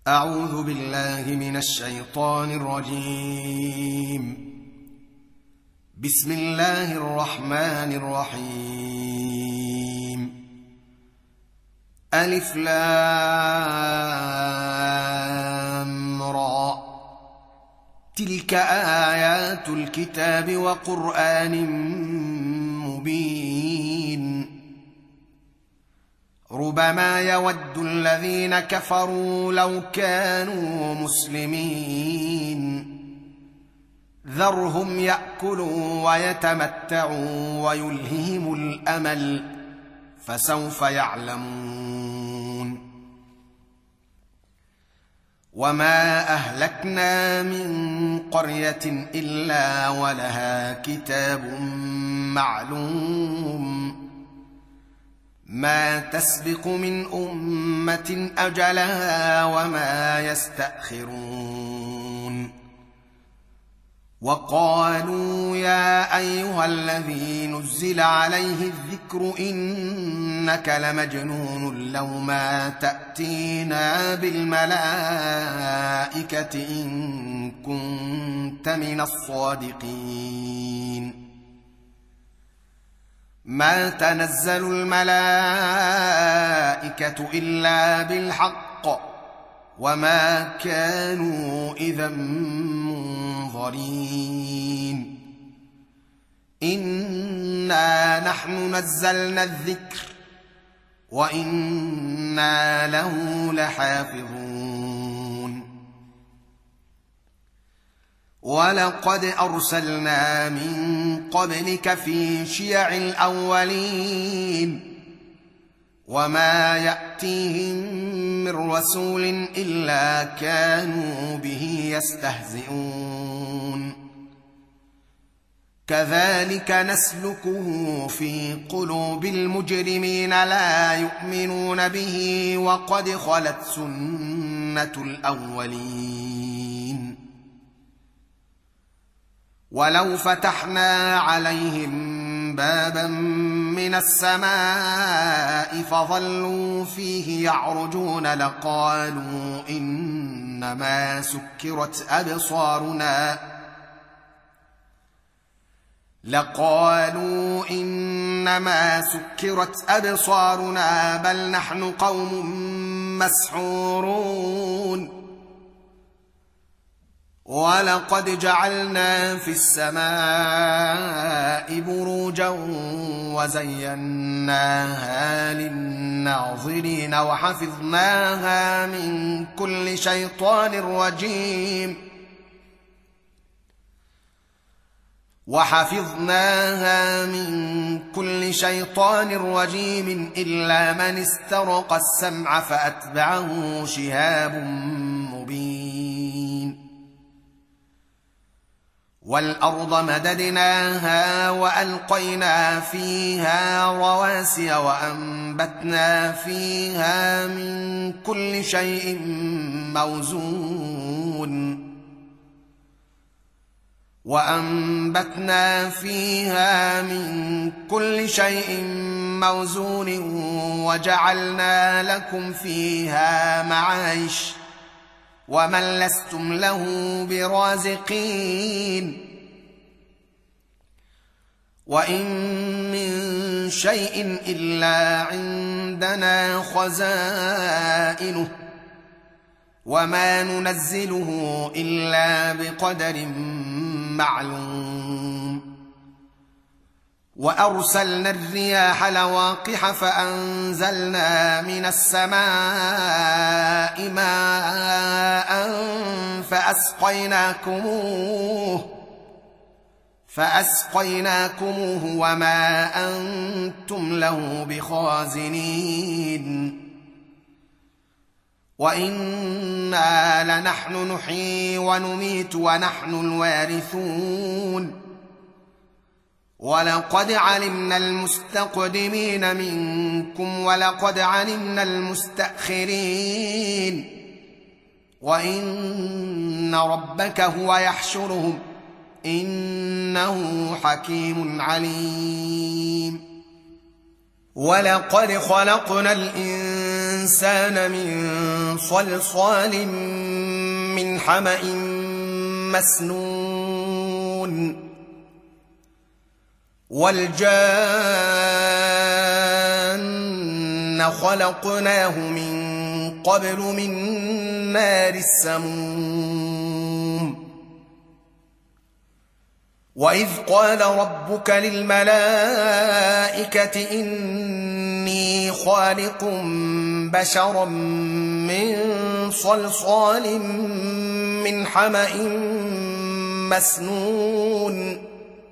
أعوذ بالله من الشيطان الرجيم. بسم الله الرحمن الرحيم. ألف لام را، تلك آيات الكتاب وقرآن مبين. ربما يود الذين كفروا لو كانوا مسلمين، ذرهم يأكلوا ويتمتعوا ويلههم الأمل، فسوف يعلمون. وما أهلكنا من قرية إلا ولها كتاب معلوم، ما تسبق من أمة أجلها وما يستأخرون. وقالوا يا أيها الذي نزل عليه الذكر إنك لمجنون، لو ما تأتينا بالملائكة إن كنت من الصادقين. ما تنزل الملائكة إلا بالحق وما كانوا إذا منظرين. إنا نحن نزلنا الذكر وإنا له لحافظون. ولقد أرسلنا من قبلك في شيع الأولين، وما يأتيهم من رسول إلا كانوا به يستهزئون. كذلك نسلكه في قلوب المجرمين، لا يؤمنون به وقد خلت سنة الأولين. ولو فتحنا عليهم بابا من السماء فظلوا فيه يعرجون لقالوا إنما سكرت أبصارنا بل نحن قوم مسحورون. ولقد جعلنا في السماء بروجا وزيناها للناظرين وحفظناها من كل شيطان رجيم إلا من استرق السمع فأتبعه شهاب مبين. والأرض مددناها وألقينا فيها رواسي وأنبتنا فيها من كل شيء موزون وجعلنا لكم فيها معايش ومن لستم له برازقين. وإن من شيء إلا عندنا خزائنه وما ننزله إلا بقدر معلوم. وأرسلنا الرياح لواقح فأنزلنا من السماء ماء فأسقيناكموه وما أنتم له بخازنين. وإنا لنحن نحيي ونميت ونحن الوارثون. ولقد علمنا المستقدمين منكم ولقد علمنا المستأخرين. وإن ربك هو يحشرهم إنه حكيم عليم. ولقد خلقنا الإنسان الإنسان من صلصال من حمأ مسنون والجان خلقناه من قبل من نار السموم وإذ قال ربك للملائكة إني خالق بشرا من صلصال من حمأ مسنون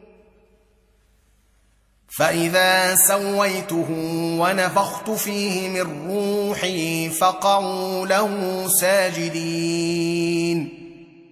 فإذا سويته ونفخت فيه من روحي فقعوا له ساجدين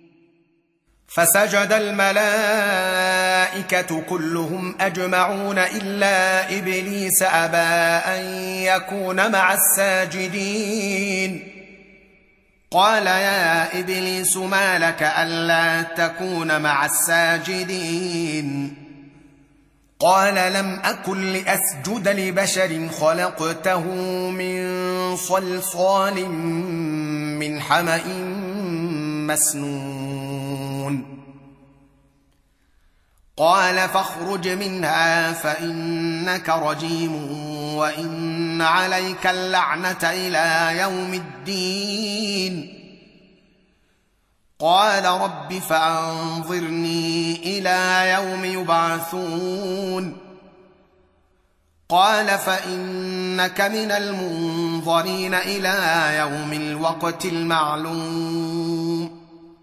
فسجد الملائكة كلهم أجمعون إلا إبليس أبى أن يكون مع الساجدين قال يا إبليس ما لك ألا تكون مع الساجدين قال لم أكن لأسجد لبشر خلقته من صلصال من حمأ مسنون قال فاخرج منها فإنك رجيم وإن عليك اللعنة إلى يوم الدين قال رب فأنظرني إلى يوم يبعثون قال فإنك من المنظرين إلى يوم الوقت المعلوم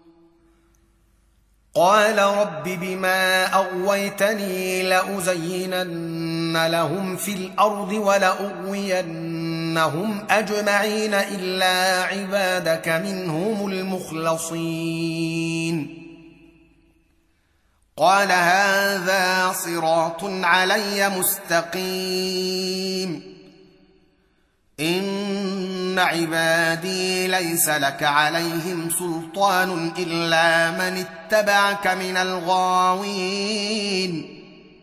قال رب بما أغويتني لأزينن لهم في الأرض ولأغوينهم أجمعين إلا عبادك منهم المخلصين قال هذا صراط علي مستقيم إن عبادي ليس لك عليهم سلطان إلا من اتبعك من الغاوين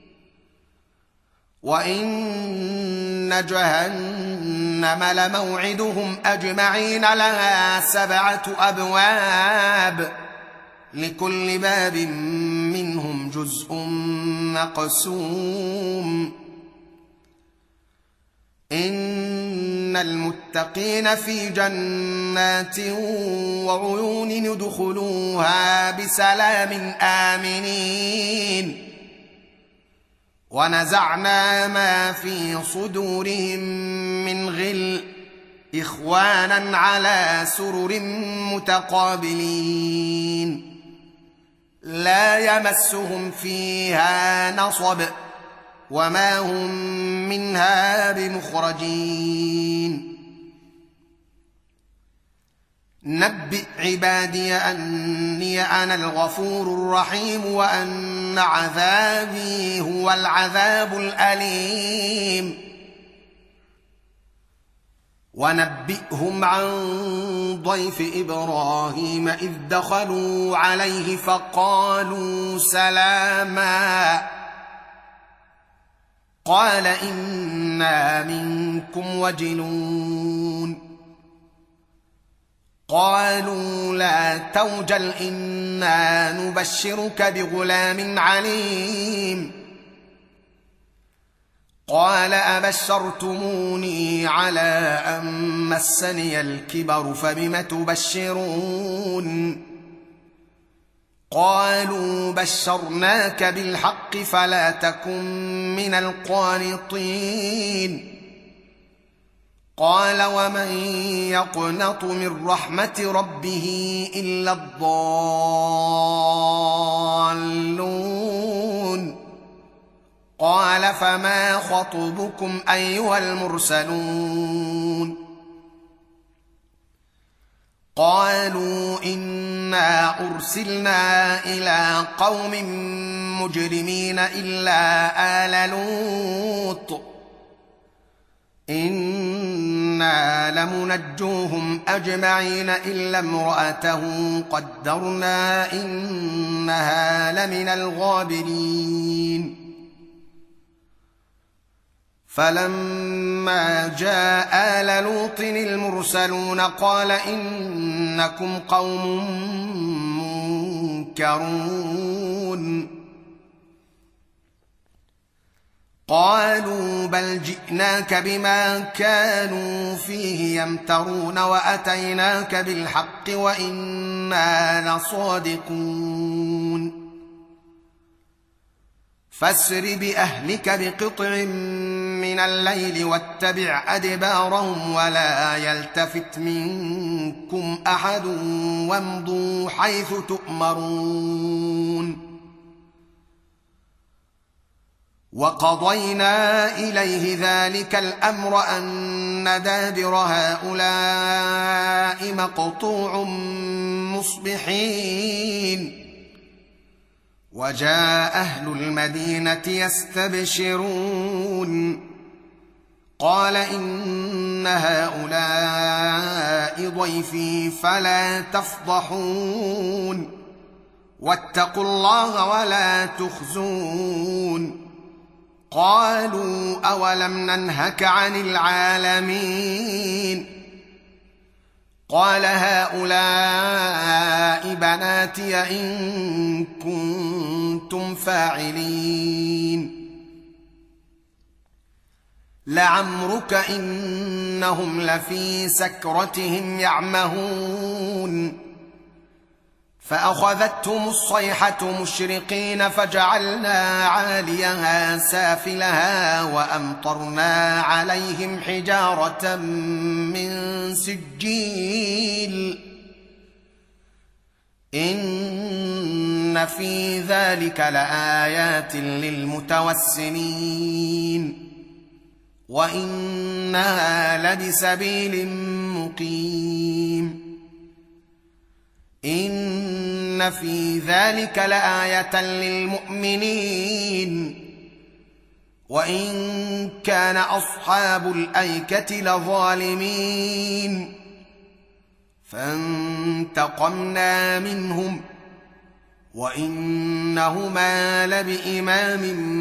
وإن جهنم لموعدهم أجمعين لها 7 أبواب لكل باب منهم جزء مقسوم إن المتقين في جنات وعيون يدخلوها بسلام آمنين ونزعنا ما في صدورهم من غل إخوانا على سرر متقابلين لا يمسهم فيها نصب وما هم منها بمخرجين نبئ عبادي أني أنا الغفور الرحيم وأن عذابي هو العذاب الأليم ونبئهم عن ضيف إبراهيم إذ دخلوا عليه فقالوا سلاما قال إنا منكم وجلون قالوا لا توجل إنا نبشرك بغلام عليم قال أبشرتموني على أن مسني الكبر فبم تبشرون قالوا بشرناك بالحق فلا تكن من القانطين قال ومن يقنط من رحمة ربه إلا الضالون قال فما خطبكم أيها المرسلون قالوا إنا أرسلنا إلى قوم مجرمين إلا آل لوط إنا لمنجوهم أجمعين إلا امرأته قدرنا إنها لمن الغابرين فلما جاء آل لوط المرسلون قال إنكم قوم منكرون قالوا بل جئناك بما كانوا فيه يمترون وأتيناك بالحق وإنا لصادقون فاسر بأهلك بقطع من الليل واتبع أدبارهم ولا يلتفت منكم أحد وامضوا حيث تؤمرون وقضينا إليه ذلك الأمر أن دابر هؤلاء مقطوع مصبحين وجاء أهل المدينة يستبشرون قال إن هؤلاء ضيفي فلا تفضحون واتقوا الله ولا تخزون قالوا أولم ننهك عن العالمين قال هؤلاء بناتي إن كنتم فاعلين لعمرك إنهم لفي سكرتهم يعمهون فأخذتهم الصيحة مشرقين فجعلنا عاليها سافلها وأمطرنا عليهم حجارة من سجيل إن في ذلك لآيات للمتوسمين وإنها لبسبيل مقيم إن في ذلك لآية للمؤمنين وإن كان أصحاب الأيكة لظالمين فانتقمنا منهم وإنهما لبإمام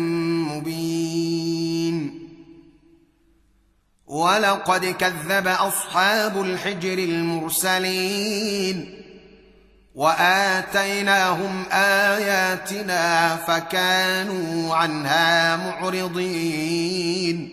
مبين ولقد كذب أصحاب الحجر المرسلين وآتيناهم آياتنا فكانوا عنها معرضين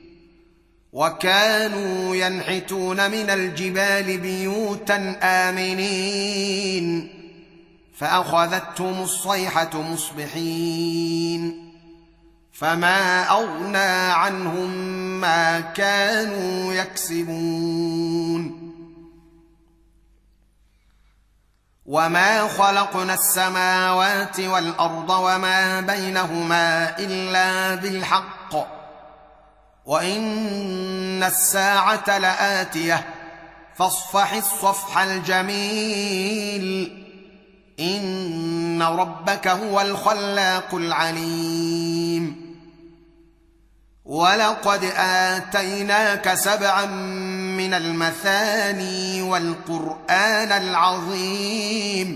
وكانوا ينحتون من الجبال بيوتا آمنين فأخذتهم الصيحة مصبحين فما أغنى عنهم ما كانوا يكسبون وما خلقنا السماوات والأرض وما بينهما إلا بالحق وإن الساعة لآتية فاصفح الصفح الجميل إن ربك هو الخلاق العليم ولقد آتيناك 7 من المثاني والقرآن العظيم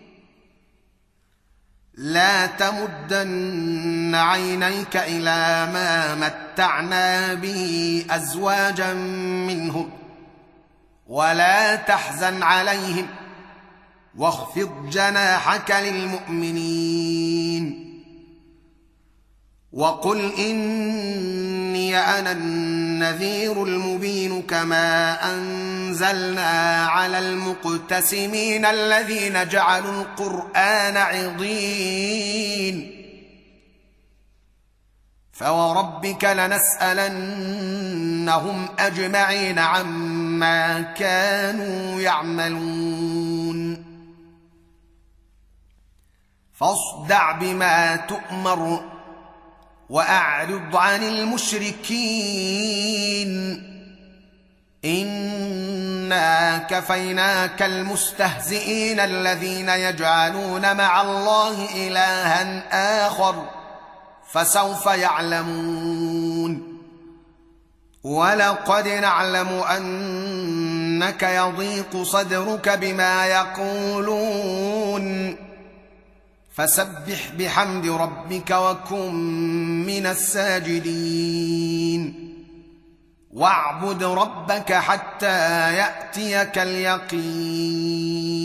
لا تمدن عينيك إلى ما متعنا به أزواجا منهم ولا تحزن عليهم واخفض جناحك للمؤمنين وقل إني أنا النذير المبين كما أنزلنا على المقتسمين الذين جعلوا القرآن عضين فوربك لنسألنهم أجمعين عما كانوا يعملون فاصدع بما تؤمر وأعرض عن المشركين إنا كفيناك المستهزئين الذين يجعلون مع الله إلها آخر فسوف يعلمون ولقد نعلم أنك يضيق صدرك بما يقولون فسبح بحمد ربك وكن من الساجدين واعبد ربك حتى ياتيك اليقين